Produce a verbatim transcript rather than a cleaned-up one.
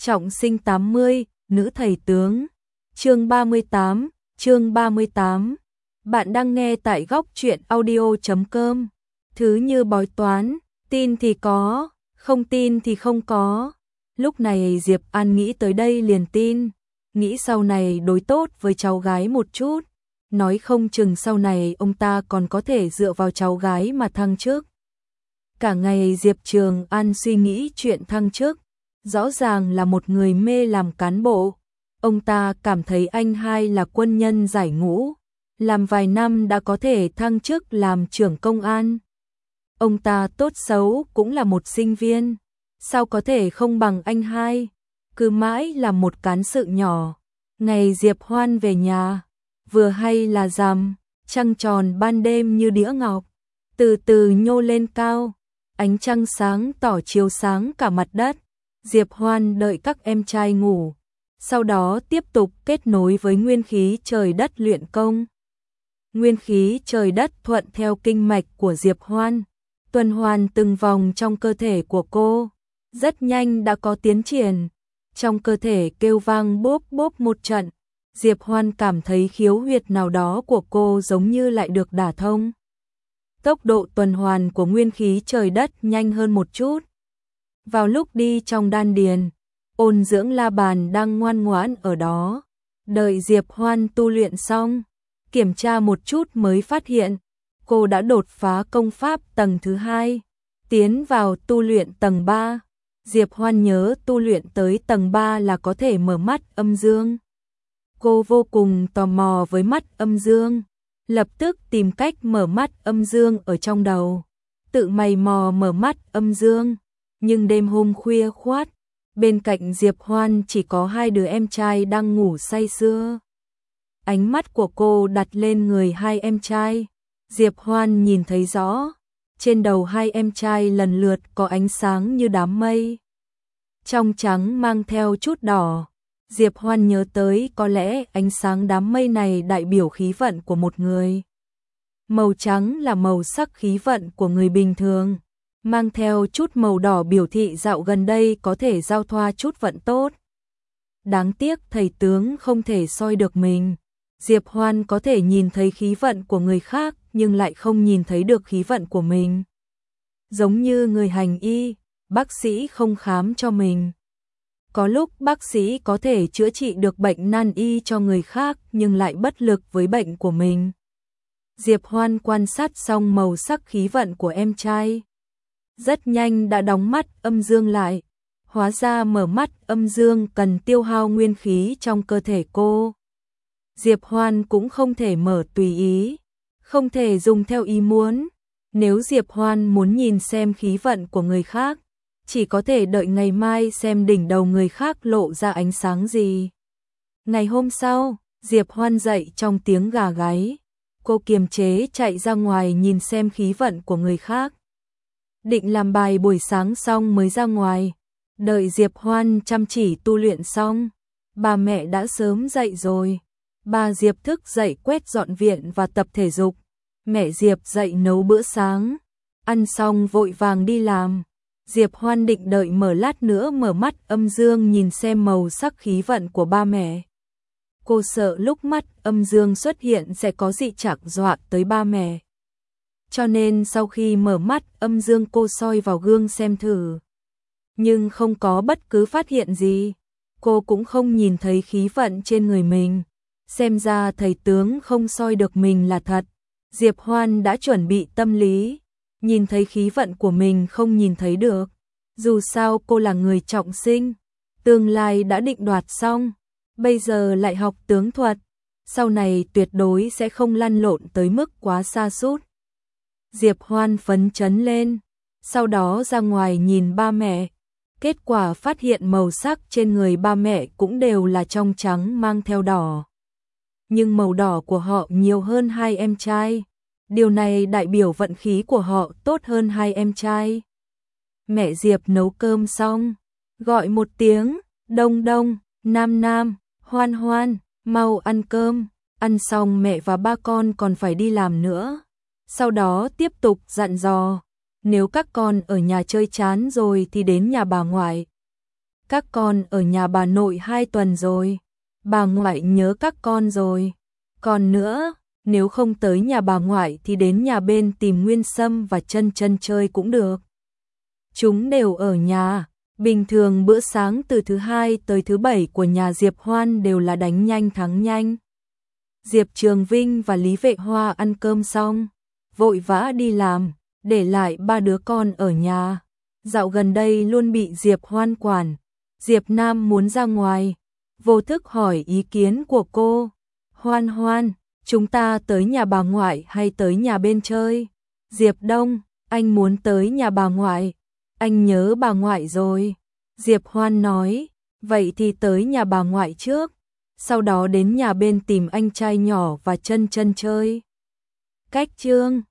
Trọng sinh tám mươi, nữ thầy tướng. Chương ba mươi tám, chương ba mươi tám. Bạn đang nghe tại góc truyện audio chấm com. Thứ như bói toán, tin thì có, không tin thì không có. Lúc này Diệp An nghĩ tới đây liền tin, nghĩ sau này đối tốt với cháu gái một chút, nói không chừng sau này ông ta còn có thể dựa vào cháu gái mà thăng chức. Cả ngày Diệp Trường An suy nghĩ chuyện thăng chức, rõ ràng là một người mê làm cán bộ. Ông ta cảm thấy anh hai là quân nhân giải ngũ, làm vài năm đã có thể thăng chức làm trưởng công an. Ông ta tốt xấu cũng là một sinh viên, sao có thể không bằng anh hai, cứ mãi là một cán sự nhỏ. Ngày Diệp Hoan về nhà, vừa hay là rằm, trăng tròn ban đêm như đĩa ngọc, từ từ nhô lên cao, ánh trăng sáng tỏ chiếu sáng cả mặt đất. Diệp Hoan đợi các em trai ngủ, sau đó tiếp tục kết nối với nguyên khí trời đất luyện công. Nguyên khí trời đất thuận theo kinh mạch của Diệp Hoan, tuần hoàn từng vòng trong cơ thể của cô, rất nhanh đã có tiến triển. Trong cơ thể kêu vang bốp bốp một trận, Diệp Hoan cảm thấy khiếu huyệt nào đó của cô giống như lại được đả thông. Tốc độ tuần hoàn của nguyên khí trời đất nhanh hơn một chút. Vào lúc đi trong đan điền, Ôn Dưỡng La Bàn đang ngoan ngoãn ở đó, đợi Diệp Hoan tu luyện xong, kiểm tra một chút mới phát hiện, cô đã đột phá công pháp tầng thứ hai, tiến vào tu luyện tầng ba. Diệp Hoan nhớ tu luyện tới tầng ba là có thể mở mắt âm dương. Cô vô cùng tò mò với mắt âm dương, lập tức tìm cách mở mắt âm dương ở trong đầu, tự mày mò mở mắt âm dương. Nhưng đêm hôm khuya khoắt, bên cạnh Diệp Hoan chỉ có hai đứa em trai đang ngủ say sưa. Ánh mắt của cô đặt lên người hai em trai, Diệp Hoan nhìn thấy rõ, trên đầu hai em trai lần lượt có ánh sáng như đám mây, trong trắng mang theo chút đỏ. Diệp Hoan nhớ tới có lẽ ánh sáng đám mây này đại biểu khí vận của một người. Màu trắng là màu sắc khí vận của người bình thường, mang theo chút màu đỏ biểu thị dạo gần đây có thể giao thoa chút vận tốt. Đáng tiếc thầy tướng không thể soi được mình. Diệp Hoan có thể nhìn thấy khí vận của người khác nhưng lại không nhìn thấy được khí vận của mình. Giống như người hành y, bác sĩ không khám cho mình. Có lúc bác sĩ có thể chữa trị được bệnh nan y cho người khác nhưng lại bất lực với bệnh của mình. Diệp Hoan quan sát xong màu sắc khí vận của em trai, rất nhanh đã đóng mắt âm dương lại. Hóa ra mở mắt âm dương cần tiêu hao nguyên khí trong cơ thể cô. Diệp Hoan cũng không thể mở tùy ý, không thể dùng theo ý muốn. Nếu Diệp Hoan muốn nhìn xem khí vận của người khác, chỉ có thể đợi ngày mai xem đỉnh đầu người khác lộ ra ánh sáng gì. Ngày hôm sau, Diệp Hoan dậy trong tiếng gà gáy. Cô kiềm chế chạy ra ngoài nhìn xem khí vận của người khác. Định làm bài buổi sáng xong mới ra ngoài. Đợi Diệp Hoan chăm chỉ tu luyện xong, bà mẹ đã sớm dậy rồi. Bà Diệp thức dậy quét dọn viện và tập thể dục. Mẹ Diệp dậy nấu bữa sáng, ăn xong vội vàng đi làm. Diệp Hoan định đợi mở lát nữa mở mắt âm dương nhìn xem màu sắc khí vận của ba mẹ. Cô sợ lúc mắt âm dương xuất hiện sẽ có dị trạng dọa tới ba mẹ. Cho nên sau khi mở mắt âm dương cô soi vào gương xem thử. Nhưng không có bất cứ phát hiện gì. Cô cũng không nhìn thấy khí vận trên người mình. Xem ra thầy tướng không soi được mình là thật. Diệp Hoan đã chuẩn bị tâm lý, nhìn thấy khí vận của mình không nhìn thấy được. Dù sao cô là người trọng sinh, tương lai đã định đoạt xong, bây giờ lại học tướng thuật, sau này tuyệt đối sẽ không lăn lộn tới mức quá sa sút. Diệp Hoan phấn chấn lên, sau đó ra ngoài nhìn ba mẹ. Kết quả phát hiện màu sắc trên người ba mẹ cũng đều là trong trắng mang theo đỏ. Nhưng màu đỏ của họ nhiều hơn hai em trai. Điều này đại biểu vận khí của họ tốt hơn hai em trai. Mẹ Diệp nấu cơm xong, gọi một tiếng, Đông Đông, Nam Nam, Hoan Hoan, mau ăn cơm. Ăn xong mẹ và ba con còn phải đi làm nữa. Sau đó tiếp tục dặn dò, nếu các con ở nhà chơi chán rồi thì đến nhà bà ngoại. các con ở nhà bà nội hai tuần rồi, bà ngoại nhớ các con rồi. Còn nữa, nếu không tới nhà bà ngoại thì đến nhà bên tìm Nguyên Sâm và Chân Chân chơi cũng được. Chúng đều ở nhà, bình thường bữa sáng từ thứ hai tới thứ bảy của nhà Diệp Hoan đều là đánh nhanh thắng nhanh. Diệp Trường Vinh và Lý Vệ Hoa ăn cơm xong, vội vã đi làm, để lại ba đứa con ở nhà. Dạo gần đây luôn bị Diệp Hoan quản, Diệp Nam muốn ra ngoài, vô thức hỏi ý kiến của cô. Hoan Hoan, chúng ta tới nhà bà ngoại hay tới nhà bên chơi? Diệp Đông, anh muốn tới nhà bà ngoại, anh nhớ bà ngoại rồi. Diệp Hoan nói, vậy thì tới nhà bà ngoại trước, sau đó đến nhà bên tìm anh trai nhỏ và Chân Chân chơi. Cách chương